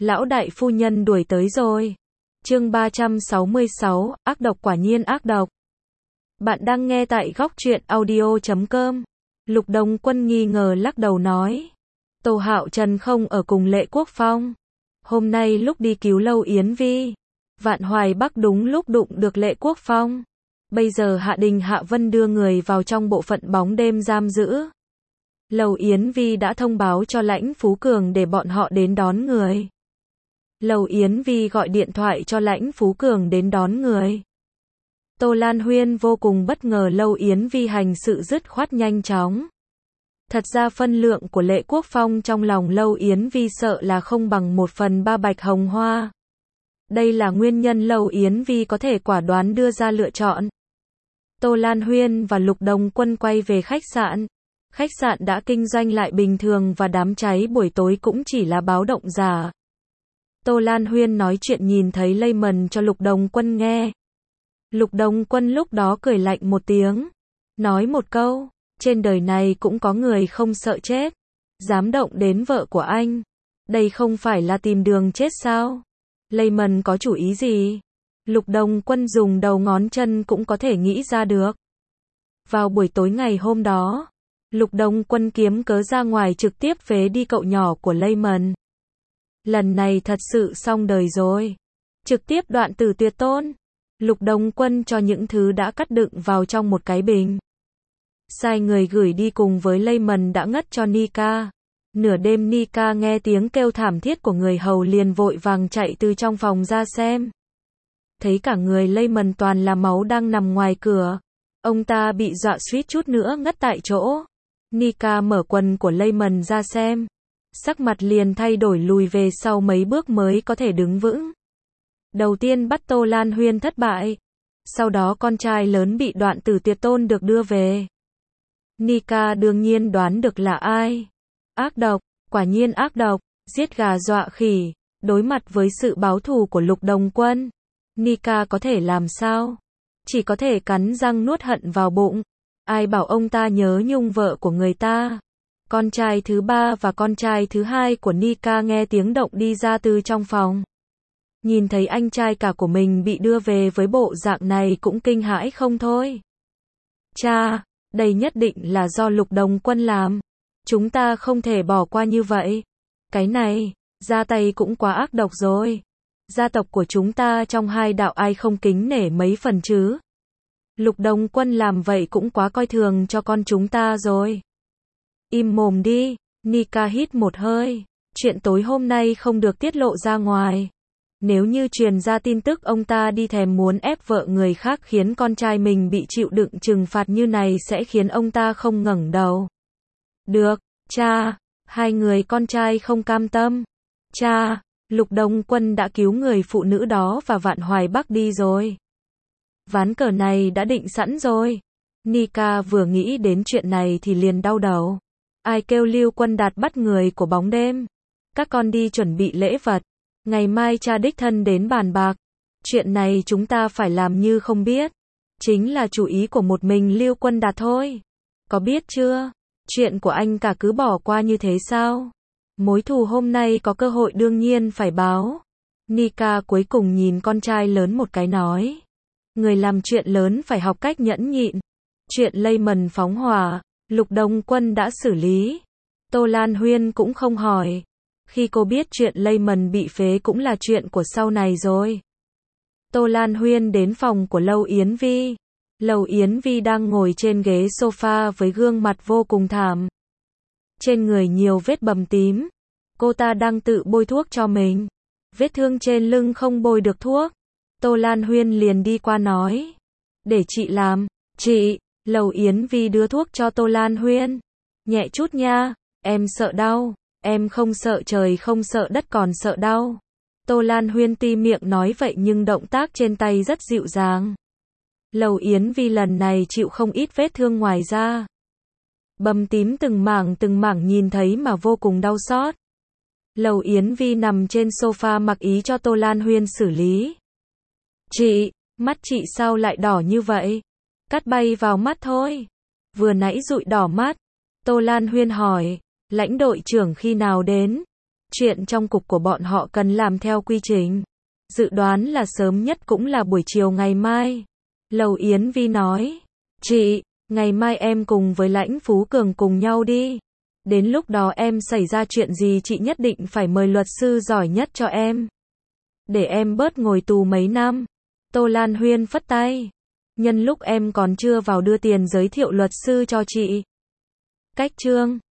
Lão đại phu nhân đuổi tới rồi. Chương 366, ác độc quả nhiên ác độc. Bạn đang nghe tại góc truyện audio.com. Lục Đồng Quân nghi ngờ lắc đầu nói. Tô Hạo Trần không ở cùng Lệ Quốc Phong. Hôm nay lúc đi cứu Lâu Yến Vi, Vạn Hoài Bắc đúng lúc đụng được Lệ Quốc Phong. Bây giờ Hạ Đình Hạ Vân đưa người vào trong bộ phận bóng đêm giam giữ. Lâu Yến Vi đã thông báo cho Lãnh Phú Cường để bọn họ đến đón người. Lâu Yến Vi gọi điện thoại cho Lãnh Phú Cường đến đón người. Tô Lan Huyên vô cùng bất ngờ Lâu Yến Vi hành sự dứt khoát nhanh chóng. Thật ra phân lượng của Lệ Quốc Phong trong lòng Lâu Yến Vi sợ là không bằng 1/3 Bạch Hồng Hoa. Đây là nguyên nhân Lâu Yến Vi có thể quả đoán đưa ra lựa chọn. Tô Lan Huyên và Lục Đồng Quân quay về khách sạn. Khách sạn đã kinh doanh lại bình thường và đám cháy buổi tối cũng chỉ là báo động giả. Tô Lan Huyên nói chuyện nhìn thấy Layman cho Lục Đồng Quân nghe. Lục Đồng Quân lúc đó cười lạnh một tiếng. Nói một câu, trên đời này cũng có người không sợ chết. Dám động đến vợ của anh. Đây không phải là tìm đường chết sao? Layman có chủ ý gì? Lục Đồng Quân dùng đầu ngón chân cũng có thể nghĩ ra được. Vào buổi tối ngày hôm đó, Lục Đồng Quân kiếm cớ ra ngoài trực tiếp phế đi cậu nhỏ của Layman. Lần này thật sự xong đời rồi. Trực tiếp đoạn tử tuyệt tôn. Lục Đồng Quân cho những thứ đã cắt đựng vào trong một cái bình. Sai người gửi đi cùng với Layman đã ngất cho Nika. Nửa đêm Nika nghe tiếng kêu thảm thiết của người hầu liền vội vàng chạy từ trong phòng ra xem. Thấy cả người Layman toàn là máu đang nằm ngoài cửa. Ông ta bị dọa suýt chút nữa ngất tại chỗ. Nika mở quần của Layman ra xem. Sắc mặt liền thay đổi lùi về sau mấy bước mới có thể đứng vững. Đầu tiên bắt Tô Lan Huyên thất bại. Sau đó con trai lớn bị đoạn tử tuyệt tôn được đưa về. Nika đương nhiên đoán được là ai. Ác độc, quả nhiên ác độc, giết gà dọa khỉ. Đối mặt với sự báo thù của Lục Đồng Quân, Nika có thể làm sao? Chỉ có thể cắn răng nuốt hận vào bụng. Ai bảo ông ta nhớ nhung vợ của người ta. Con trai thứ ba và con trai thứ hai của Nika nghe tiếng động đi ra từ trong phòng. Nhìn thấy anh trai cả của mình bị đưa về với bộ dạng này cũng kinh hãi không thôi. Cha, đây nhất định là do Lục Đồng Quân làm. Chúng ta không thể bỏ qua như vậy. Cái này, ra tay cũng quá ác độc rồi. Gia tộc của chúng ta trong hai đạo ai không kính nể mấy phần chứ. Lục Đồng Quân làm vậy cũng quá coi thường cho con chúng ta rồi. Im mồm đi, Nika hít một hơi. Chuyện tối hôm nay không được tiết lộ ra ngoài. Nếu như truyền ra tin tức ông ta đi thèm muốn ép vợ người khác khiến con trai mình bị chịu đựng trừng phạt như này sẽ khiến ông ta không ngẩng đầu. Được, cha, hai người con trai không cam tâm. Cha, Lục Đồng Quân đã cứu người phụ nữ đó và Vạn Hoài Bắc đi rồi. Ván cờ này đã định sẵn rồi. Nika vừa nghĩ đến chuyện này thì liền đau đầu. Ai kêu Lưu Quân Đạt bắt người của bóng đêm. Các con đi chuẩn bị lễ vật. Ngày mai cha đích thân đến bàn bạc. Chuyện này chúng ta phải làm như không biết. Chính là chủ ý của một mình Lưu Quân Đạt thôi. Có biết chưa? Chuyện của anh cả cứ bỏ qua như thế sao? Mối thù hôm nay có cơ hội đương nhiên phải báo. Nika cuối cùng nhìn con trai lớn một cái nói. Người làm chuyện lớn phải học cách nhẫn nhịn. Chuyện Layman phóng hỏa, Lục Đồng Quân đã xử lý. Tô Lan Huyên cũng không hỏi. Khi cô biết chuyện Layman bị phế cũng là chuyện của sau này rồi. Tô Lan Huyên đến phòng của Lâu Yến Vi. Lâu Yến Vi đang ngồi trên ghế sofa với gương mặt vô cùng thảm. Trên người nhiều vết bầm tím. Cô ta đang tự bôi thuốc cho mình. Vết thương trên lưng không bôi được thuốc. Tô Lan Huyên liền đi qua nói. Để chị làm. Chị, Lâu Yến Vi đưa thuốc cho Tô Lan Huyên. Nhẹ chút nha, em sợ đau. Em không sợ trời không sợ đất còn sợ đau. Tô Lan Huyên ti miệng nói vậy nhưng động tác trên tay rất dịu dàng. Lâu Yến Vi lần này chịu không ít vết thương ngoài da. Bầm tím từng mảng nhìn thấy mà vô cùng đau xót. Lâu Yến Vi nằm trên sofa mặc ý cho Tô Lan Huyên xử lý. Chị, mắt chị sao lại đỏ như vậy? Cắt bay vào mắt thôi. Vừa nãy dụi đỏ mắt. Tô Lan Huyên hỏi, lãnh đội trưởng khi nào đến? Chuyện trong cục của bọn họ cần làm theo quy trình. Dự đoán là sớm nhất cũng là buổi chiều ngày mai. Lầu Yến Vi nói. Chị, ngày mai em cùng với Lãnh Phú Cường cùng nhau đi. Đến lúc đó em xảy ra chuyện gì chị nhất định phải mời luật sư giỏi nhất cho em. Để em bớt ngồi tù mấy năm. Tô Lan Huyên phất tay. Nhân lúc em còn chưa vào đưa tiền giới thiệu luật sư cho chị. Cách chương